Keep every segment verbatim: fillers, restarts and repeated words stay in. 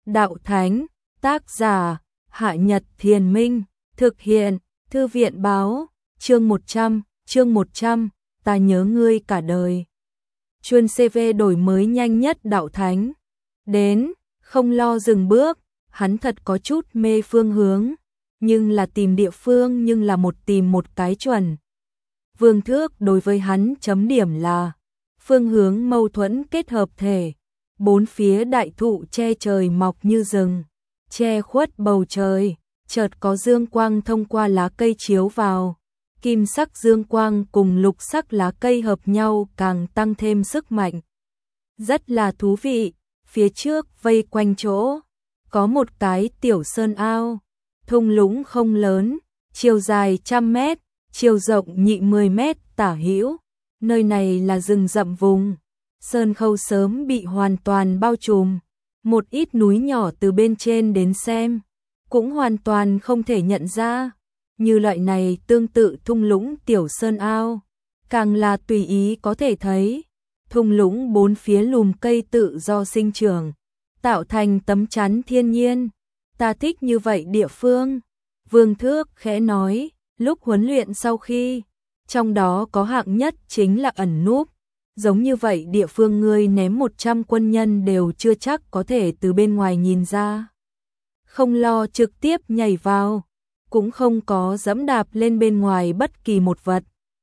đạo thánh, tác giả, Hạ Nhật Thiền Minh, thực hiện, Thư viện báo, chương một trăm, chương một trăm, ta nhớ ngươi cả đời. Chuyên xê vê đổi mới nhanh nhất đạo thánh. Đến, không lo dừng bước, hắn thật có chút mê phương hướng, nhưng là tìm địa phương nhưng là một tìm một cái chuẩn. Vương Thước đối với hắn chấm điểm là phương hướng mâu thuẫn kết hợp thể, bốn phía đại thụ che trời mọc như rừng, che khuất bầu trời, chợt có dương quang thông qua lá cây chiếu vào, kim sắc dương quang cùng lục sắc lá cây hợp nhau càng tăng thêm sức mạnh. Rất là thú vị, phía trước vây quanh chỗ, có một cái tiểu sơn ao, thung lũng không lớn, chiều dài trăm mét, chiều rộng nhị mười mét tả hữu. Nơi này là rừng rậm vùng, sơn khâu sớm bị hoàn toàn bao trùm, một ít núi nhỏ từ bên trên đến xem, cũng hoàn toàn không thể nhận ra, như loại này tương tự thung lũng tiểu sơn ao, càng là tùy ý có thể thấy, thung lũng bốn phía lùm cây tự do sinh trưởng, tạo thành tấm chắn thiên nhiên, ta thích như vậy địa phương. Vương Thước khẽ nói, lúc huấn luyện sau khi, trong đó có hạng nhất chính là ẩn núp, giống như vậy địa phương ngươi ném một trăm quân nhân đều chưa chắc có thể từ bên ngoài nhìn ra. Không lo trực tiếp nhảy vào, cũng không có dẫm đạp lên bên ngoài bất kỳ một vật.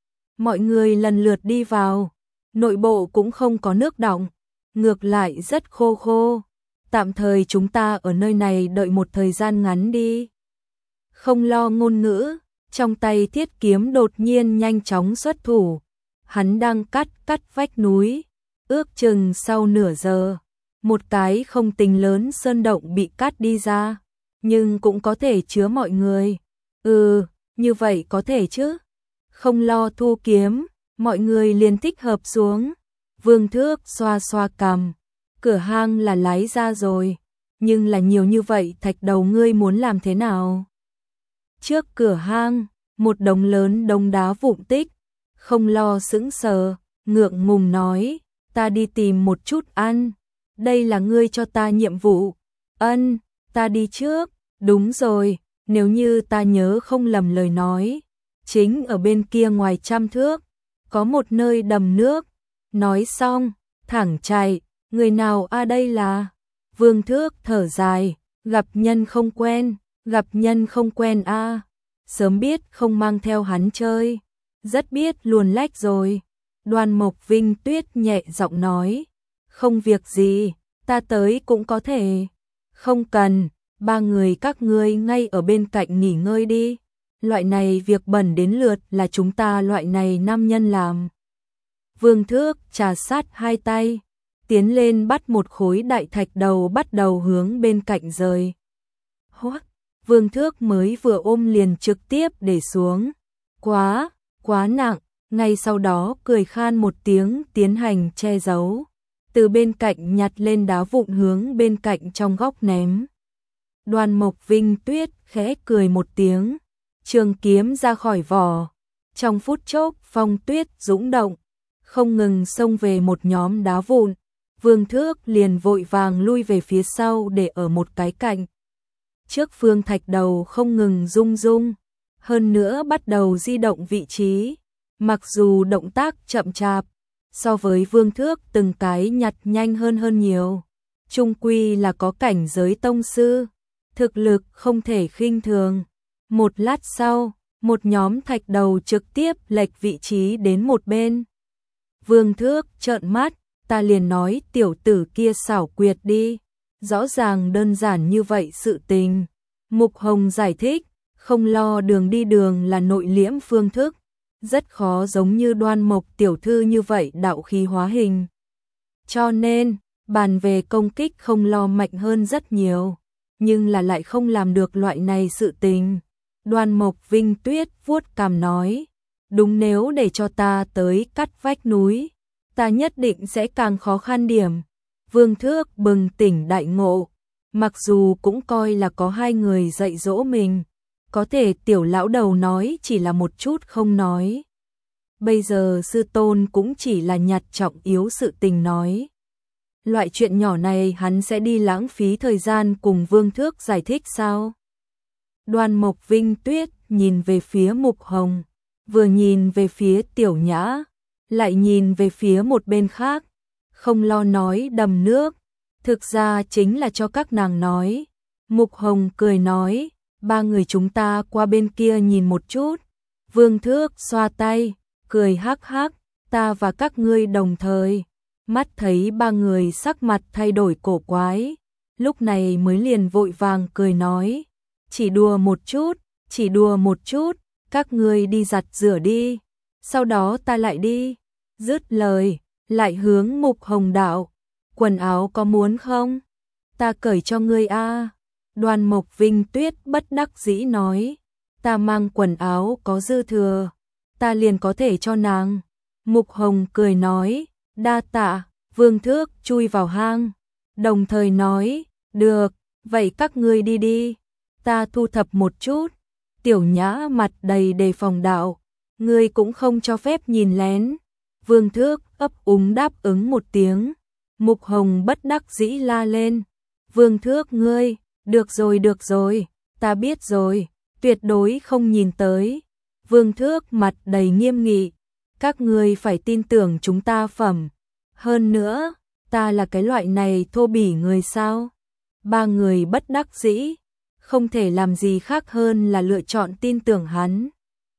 Mọi người lần lượt đi vào, nội bộ cũng không có nước đọng, ngược lại rất khô khô. Tạm thời chúng ta ở nơi này đợi một thời gian ngắn đi. Không lo ngôn ngữ, trong tay thiết kiếm đột nhiên nhanh chóng xuất thủ. Hắn đang cắt cắt vách núi, ước chừng sau nửa giờ, một cái không tính lớn sơn động bị cắt đi ra, nhưng cũng có thể chứa mọi người. Ừ, như vậy có thể chứ. Không lo thu kiếm, mọi người liền thích hợp xuống. Vương Thước xoa xoa cằm, cửa hang là lái ra rồi, nhưng là nhiều như vậy thạch đầu ngươi muốn làm thế nào? Trước cửa hang, một đống lớn đống đá vụn tích, không lo sững sờ, ngượng ngùng nói, ta đi tìm một chút ăn, đây là ngươi cho ta nhiệm vụ. Ân, ta đi trước, đúng rồi, nếu như ta nhớ không lầm lời nói, chính ở bên kia ngoài trăm thước, có một nơi đầm nước. Nói xong, thẳng chạy, người nào a đây là? Vương Thước thở dài, gặp nhân không quen, gặp nhân không quen a. Sớm biết không mang theo hắn chơi, rất biết luồn lách rồi. Đoan Mộc Vinh Tuyết nhẹ giọng nói, không việc gì, ta tới cũng có thể. Không cần, ba người các ngươi ngay ở bên cạnh nghỉ ngơi đi. Loại này việc bẩn đến lượt là chúng ta loại này nam nhân làm. Vương Thước trà sát hai tay, tiến lên bắt một khối đại thạch đầu bắt đầu hướng bên cạnh rời. Hoắc, Vương Thước mới vừa ôm liền trực tiếp để xuống. Quá, quá nặng, ngay sau đó cười khan một tiếng tiến hành che giấu. Từ bên cạnh nhặt lên đá vụn hướng bên cạnh trong góc ném. Đoan Mộc Vinh Tuyết khẽ cười một tiếng, trường kiếm ra khỏi vỏ. Trong phút chốc phong tuyết dũng động, không ngừng xông về một nhóm đá vụn. Vương Thước liền vội vàng lui về phía sau để ở một cái cạnh. Trước phương thạch đầu không ngừng rung rung, hơn nữa bắt đầu di động vị trí. Mặc dù động tác chậm chạp, so với Vương Thước từng cái nhặt nhanh hơn hơn nhiều. Trung quy là có cảnh giới tông sư, thực lực không thể khinh thường. Một lát sau, một nhóm thạch đầu trực tiếp lệch vị trí đến một bên. Vương Thước trợn mắt, ta liền nói tiểu tử kia xảo quyệt đi, rõ ràng đơn giản như vậy sự tình. Mục Hồng giải thích, không lo đường đi đường là nội liễm phương thức, rất khó giống như Đoan Mộc tiểu thư như vậy đạo khí hóa hình. Cho nên, bàn về công kích không lo mạnh hơn rất nhiều, nhưng là lại không làm được loại này sự tình. Đoan Mộc Vinh Tuyết vuốt cằm nói, đúng, nếu để cho ta tới cắt vách núi, ta nhất định sẽ càng khó khăn điểm. Vương Thước bừng tỉnh đại ngộ, mặc dù cũng coi là có hai người dạy dỗ mình, có thể tiểu lão đầu nói chỉ là một chút không nói. Bây giờ sư tôn cũng chỉ là nhặt trọng yếu sự tình nói. Loại chuyện nhỏ này hắn sẽ đi lãng phí thời gian cùng Vương Thước giải thích sao? Đoan Mộc Vinh Tuyết nhìn về phía Mục Hồng, vừa nhìn về phía Tiểu Nhã, lại nhìn về phía một bên khác, không lo nói đầm nước, thực ra chính là cho các nàng nói. Mục Hồng cười nói, ba người chúng ta qua bên kia nhìn một chút. Vương Thước xoa tay, cười hắc hắc, ta và các ngươi đồng thời. Mắt thấy ba người sắc mặt thay đổi cổ quái, lúc này mới liền vội vàng cười nói, chỉ đùa một chút, chỉ đùa một chút, các ngươi đi giặt rửa đi, sau đó ta lại đi. Dứt lời, lại hướng Mục Hồng đạo, quần áo có muốn không? Ta cởi cho ngươi a. Đoan Mộc Vinh Tuyết bất đắc dĩ nói, ta mang quần áo có dư thừa, ta liền có thể cho nàng. Mục Hồng cười nói, đa tạ. Vương Thước chui vào hang, đồng thời nói, được, vậy các ngươi đi đi, ta thu thập một chút. Tiểu Nhã mặt đầy đề phòng đạo, ngươi cũng không cho phép nhìn lén. Vương Thước ấp úng đáp ứng một tiếng. Mục Hồng bất đắc dĩ la lên, Vương Thước ngươi, được rồi được rồi, ta biết rồi, tuyệt đối không nhìn tới. Vương Thước mặt đầy nghiêm nghị, các ngươi phải tin tưởng chúng ta phẩm. Hơn nữa, ta là cái loại này thô bỉ người sao? Ba người bất đắc dĩ, không thể làm gì khác hơn là lựa chọn tin tưởng hắn.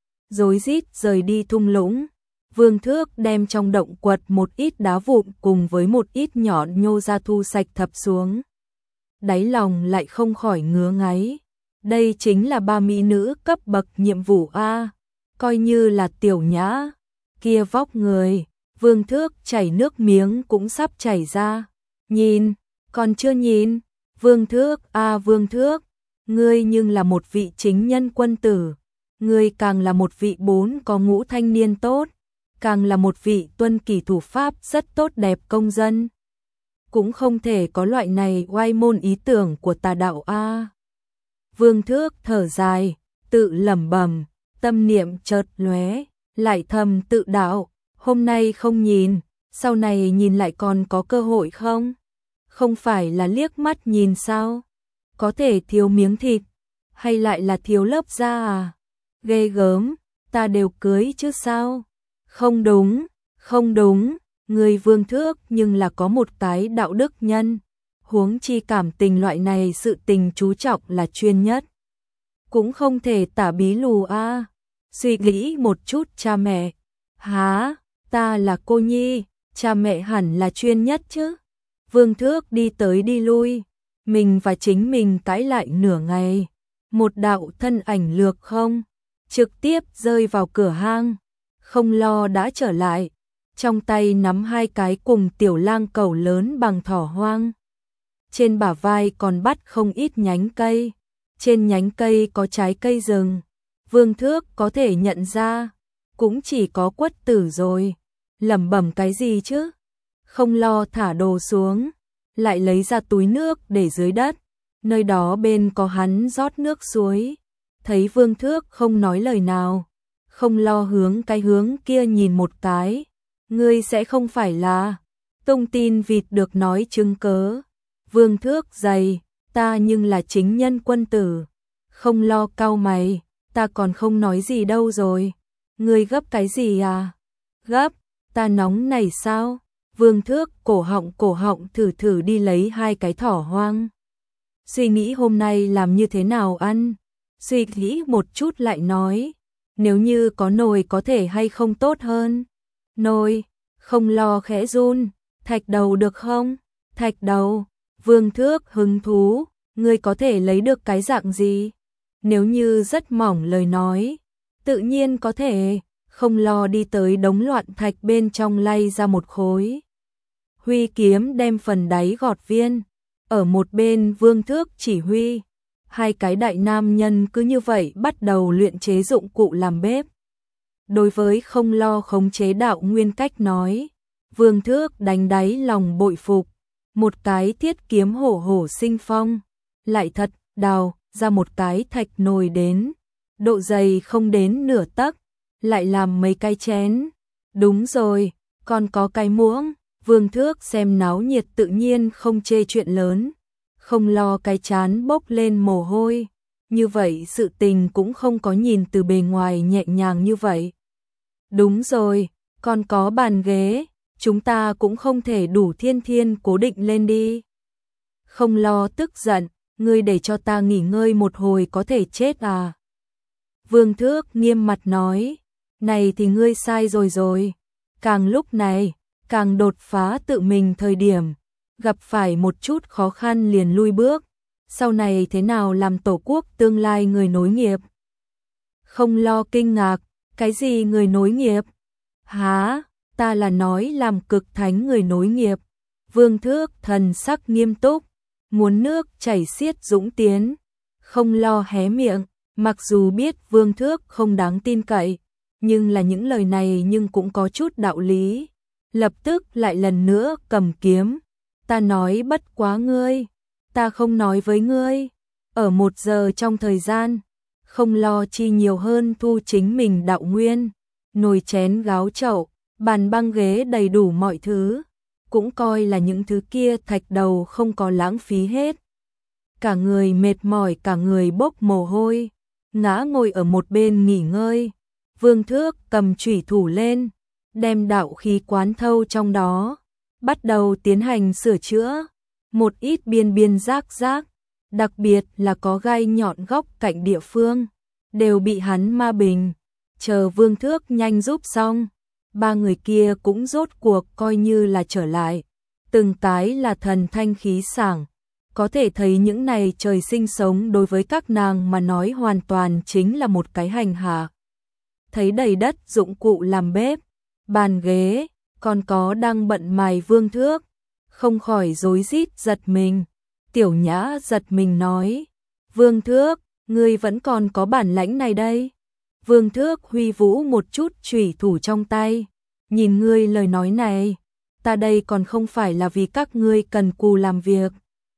Rối rít rời đi thung lũng, Vương Thước đem trong động quật một ít đá vụn cùng với một ít nhọn nhô ra thu sạch thập xuống. Đáy lòng lại không khỏi ngứa ngáy. Đây chính là ba mỹ nữ cấp bậc nhiệm vụ A, coi như là Tiểu Nhã, kia vóc người. Vương Thước chảy nước miếng cũng sắp chảy ra. Nhìn, còn chưa nhìn. Vương Thước, a à, Vương Thước, ngươi nhưng là một vị chính nhân quân tử, ngươi càng là một vị bốn có ngũ thanh niên tốt, càng là một vị tuân kỷ thủ pháp rất tốt đẹp công dân. Cũng không thể có loại này oai môn ý tưởng của tà đạo a. Vương Thước thở dài, tự lẩm bẩm, tâm niệm chợt lóe, lại thầm tự đạo. Hôm nay không nhìn, sau này nhìn lại còn có cơ hội không? Không phải là liếc mắt nhìn sao? Có thể thiếu miếng thịt, hay lại là thiếu lớp da à? Ghê gớm, ta đều cưới chứ sao? Không đúng, không đúng, người Vương Thước nhưng là có một cái đạo đức nhân. Huống chi cảm tình loại này sự tình chú trọng là chuyên nhất. Cũng không thể tả bí lù a. À. Suy nghĩ một chút cha mẹ. Hả? Ta là cô nhi, cha mẹ hẳn là chuyên nhất chứ. Vương Thước đi tới đi lui, mình và chính mình cãi lại nửa ngày. Một đạo thân ảnh lược không, trực tiếp rơi vào cửa hang, không lo đã trở lại, trong tay nắm hai cái cùng tiểu lang cẩu lớn bằng thỏ hoang. Trên bả vai còn bắt không ít nhánh cây, trên nhánh cây có trái cây rừng. Vương Thước có thể nhận ra, cũng chỉ có Quất Tử rồi. Lẩm bẩm cái gì chứ? Không lo thả đồ xuống, lại lấy ra túi nước để dưới đất, nơi đó bên có hắn rót nước suối. Thấy Vương Thước không nói lời nào, không lo hướng cái hướng kia nhìn một cái. Ngươi sẽ không phải là tung tin vịt được nói chứng cớ. Vương Thước dày, ta nhưng là chính nhân quân tử. Không lo cau mày, ta còn không nói gì đâu rồi. Ngươi gấp cái gì à? Gấp, ta nóng này sao? Vương Thước cổ họng cổ họng thử thử đi lấy hai cái thỏ hoang. Suy nghĩ hôm nay làm như thế nào ăn? Suy nghĩ một chút lại nói, nếu như có nồi có thể hay không tốt hơn? Nồi, không lo khẽ run, thạch đầu được không? Thạch đầu, Vương Thước hứng thú, ngươi có thể lấy được cái dạng gì? Nếu như rất mỏng lời nói, tự nhiên có thể, không lo đi tới đống loạn thạch bên trong lay ra một khối. Huy kiếm đem phần đáy gọt viên, ở một bên Vương Thước chỉ huy. Hai cái đại nam nhân cứ như vậy bắt đầu luyện chế dụng cụ làm bếp. Đối với không lo khống chế đạo nguyên cách nói, Vương Thước đánh đáy lòng bội phục. Một cái thiết kiếm hổ hổ sinh phong, lại thật đào ra một cái thạch nồi đến, độ dày không đến nửa tấc, lại làm mấy cái chén. Đúng rồi, còn có cái muỗng. Vương Thước xem náo nhiệt tự nhiên không chê chuyện lớn, không lo cái chán bốc lên mồ hôi, như vậy sự tình cũng không có nhìn từ bề ngoài nhẹ nhàng như vậy. Đúng rồi, còn có bàn ghế, chúng ta cũng không thể đủ thiên thiên cố định lên đi. Không lo tức giận, ngươi để cho ta nghỉ ngơi một hồi có thể chết à? Vương Thước nghiêm mặt nói, này thì ngươi sai rồi rồi, càng lúc này, càng đột phá tự mình thời điểm, gặp phải một chút khó khăn liền lui bước, sau này thế nào làm tổ quốc tương lai người nối nghiệp? Không lo kinh ngạc, cái gì người nối nghiệp? Hả, ta là nói làm cực thánh người nối nghiệp. Vương Thước thần sắc nghiêm túc, muốn nước chảy xiết dũng tiến, không lo hé miệng, mặc dù biết Vương Thước không đáng tin cậy, nhưng là những lời này nhưng cũng có chút đạo lý. Lập tức lại lần nữa cầm kiếm, ta nói bất quá ngươi, ta không nói với ngươi, ở một giờ trong thời gian, không lo chi nhiều hơn thu chính mình đạo nguyên, nồi chén gáo chậu, bàn băng ghế đầy đủ mọi thứ, cũng coi là những thứ kia thạch đầu không có lãng phí hết. Cả người mệt mỏi, cả người bốc mồ hôi, ngã ngồi ở một bên nghỉ ngơi. Vương Thước cầm chủy thủ lên, đem đạo khí quán thâu trong đó, bắt đầu tiến hành sửa chữa. Một ít biên biên rác rác, đặc biệt là có gai nhọn góc cạnh địa phương, đều bị hắn ma bình. Chờ Vương Thước nhanh giúp xong, ba người kia cũng rốt cuộc coi như là trở lại. Từng cái là thần thanh khí sảng, có thể thấy những này trời sinh sống đối với các nàng mà nói hoàn toàn chính là một cái hành hạ. Thấy đầy đất dụng cụ làm bếp, bàn ghế, còn có đang bận mài Vương Thước, không khỏi rối rít giật mình. Tiểu Nhã giật mình nói, Vương Thước, ngươi vẫn còn có bản lãnh này đây. Vương Thước huy vũ một chút chủy thủ trong tay, nhìn ngươi lời nói này, ta đây còn không phải là vì các ngươi cần cù làm việc.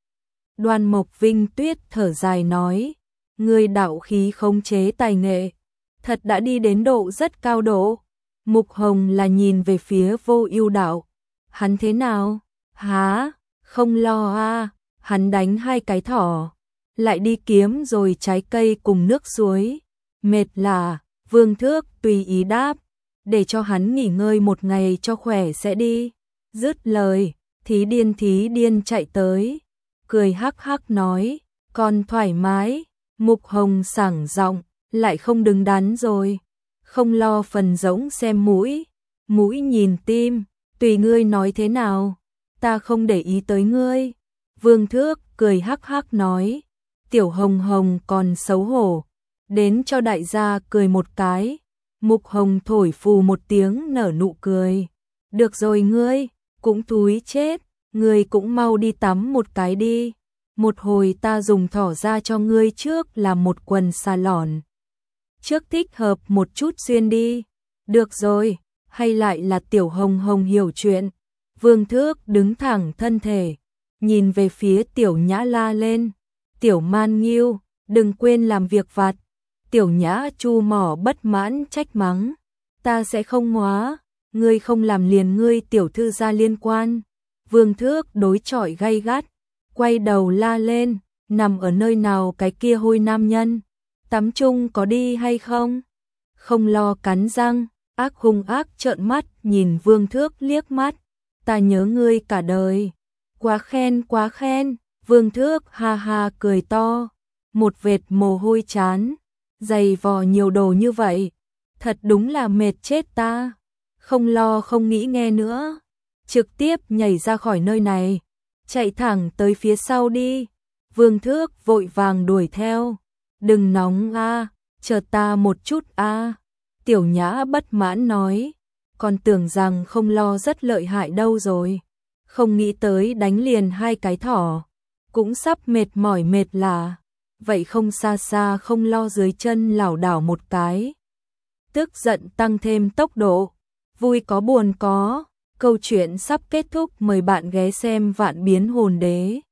Đoan Mộc Vinh Tuyết thở dài nói, ngươi đạo khí khống chế tài nghệ, thật đã đi đến độ rất cao độ. Mục Hồng là nhìn về phía Vô Ưu Đạo, hắn thế nào? Hả, không lo a, à, hắn đánh hai cái thỏ, lại đi kiếm rồi trái cây cùng nước suối. Mệt là, Vương Thước tùy ý đáp, để cho hắn nghỉ ngơi một ngày cho khỏe sẽ đi. Dứt lời, Thí Điên Thí Điên chạy tới, cười hắc hắc nói, còn thoải mái. Mục Hồng sảng giọng, lại không đứng đắn rồi, không lo phần rỗng xem mũi, mũi nhìn tim, tùy ngươi nói thế nào, ta không để ý tới ngươi. Vương Thước cười hắc hắc nói, Tiểu Hồng Hồng còn xấu hổ, đến cho đại gia cười một cái. Mục Hồng thổi phù một tiếng nở nụ cười, được rồi ngươi, cũng thúi chết, ngươi cũng mau đi tắm một cái đi, một hồi ta dùng thỏ ra cho ngươi trước làm một quần xà lòn. Trước thích hợp một chút xuyên đi. Được rồi, hay lại là Tiểu Hồng Hồng hiểu chuyện. Vương Thước đứng thẳng thân thể, nhìn về phía Tiểu Nhã la lên, Tiểu Man Nghiêu, đừng quên làm việc vặt. Tiểu Nhã chu mỏ bất mãn trách mắng, ta sẽ không hóa, ngươi không làm liền ngươi tiểu thư gia liên quan. Vương Thước đối chọi gay gắt, quay đầu la lên, nằm ở nơi nào cái kia hôi nam nhân, tắm chung có đi hay không? Không lo cắn răng, ác hung ác trợn mắt nhìn Vương Thước liếc mắt, ta nhớ ngươi cả đời. Quá khen quá khen. Vương Thước ha ha cười to, một vệt mồ hôi chán, dày vò nhiều đồ như vậy, thật đúng là mệt chết ta. Không lo không nghĩ nghe nữa, trực tiếp nhảy ra khỏi nơi này, chạy thẳng tới phía sau đi. Vương Thước vội vàng đuổi theo, đừng nóng a, chờ ta một chút a. Tiểu Nhã bất mãn nói, còn tưởng rằng không lo rất lợi hại đâu rồi, không nghĩ tới đánh liền hai cái thỏ, cũng sắp mệt mỏi mệt là, vậy không xa xa không lo dưới chân lảo đảo một cái. Tức giận tăng thêm tốc độ, vui có buồn có, câu chuyện sắp kết thúc, mời bạn ghé xem Vạn Biến Hồn Đế.